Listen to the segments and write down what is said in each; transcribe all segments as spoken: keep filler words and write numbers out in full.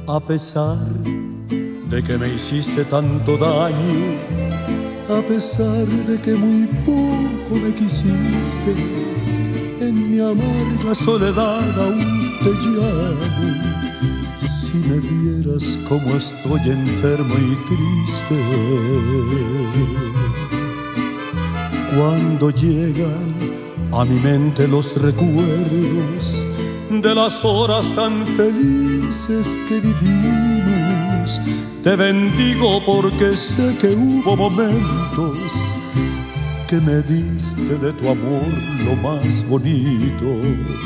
A pesar de que me hiciste tanto daño, a pesar de que muy poco me quisiste, en mi amarga soledad aún te llamo. Si me vieras como estoy enfermo y triste, cuando llegan a mi mente los recuerdos de las horas tan felices que vivimos, te bendigo porque sé que hubo momentos que me diste de tu amor lo más bonito.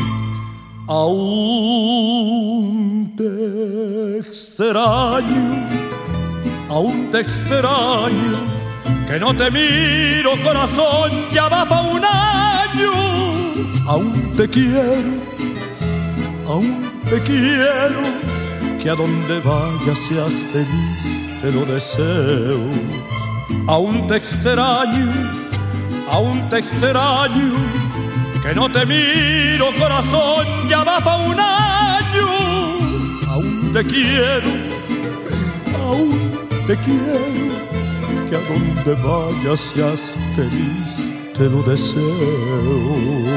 Aún te extraño, aún te extraño, que no te miro, corazón, ya va pa' un año. Aún te quiero, aún te quiero, que a donde vayas seas feliz, te lo deseo. Aún te extraño, aún te extraño, que no te miro, corazón, ya va pa' un año. Aún te quiero, aún te quiero, que a donde vayas seas feliz, te lo deseo.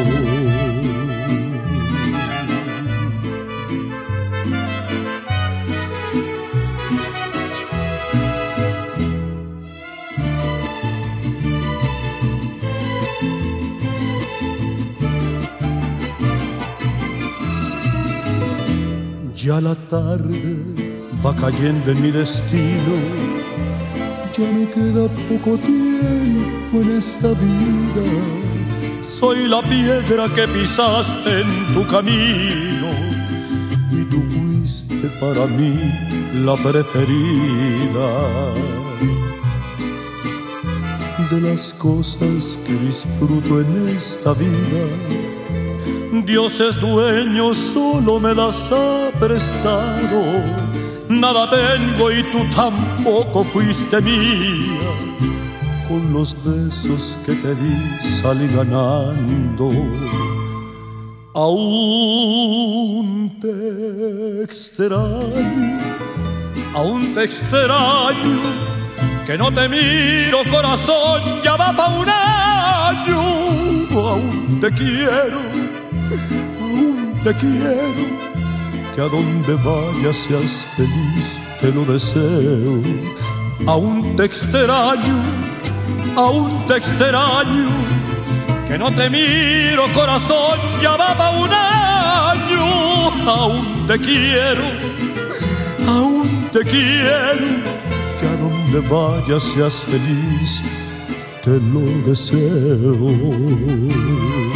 Ya la tarde va cayendo en mi destino, ya me queda poco tiempo en esta vida. Soy la piedra que pisaste en tu camino y tú fuiste para mí la preferida. De las cosas que disfruto en esta vida, Dios es dueño, solo me las ha prestado. Nada tengo y tú tampoco fuiste mía. Con los besos que te di salí ganando. Aún te extraño, aún te extraño, que no te miro, corazón, ya va pa' un año. Aún te quiero, aún te quiero, que a donde vayas seas feliz, te lo deseo. Aún te extraño, aún te extraño, que no te miro, corazón, ya va pa' un año. Aún te quiero, aún te quiero, que a donde vayas seas feliz, te lo deseo.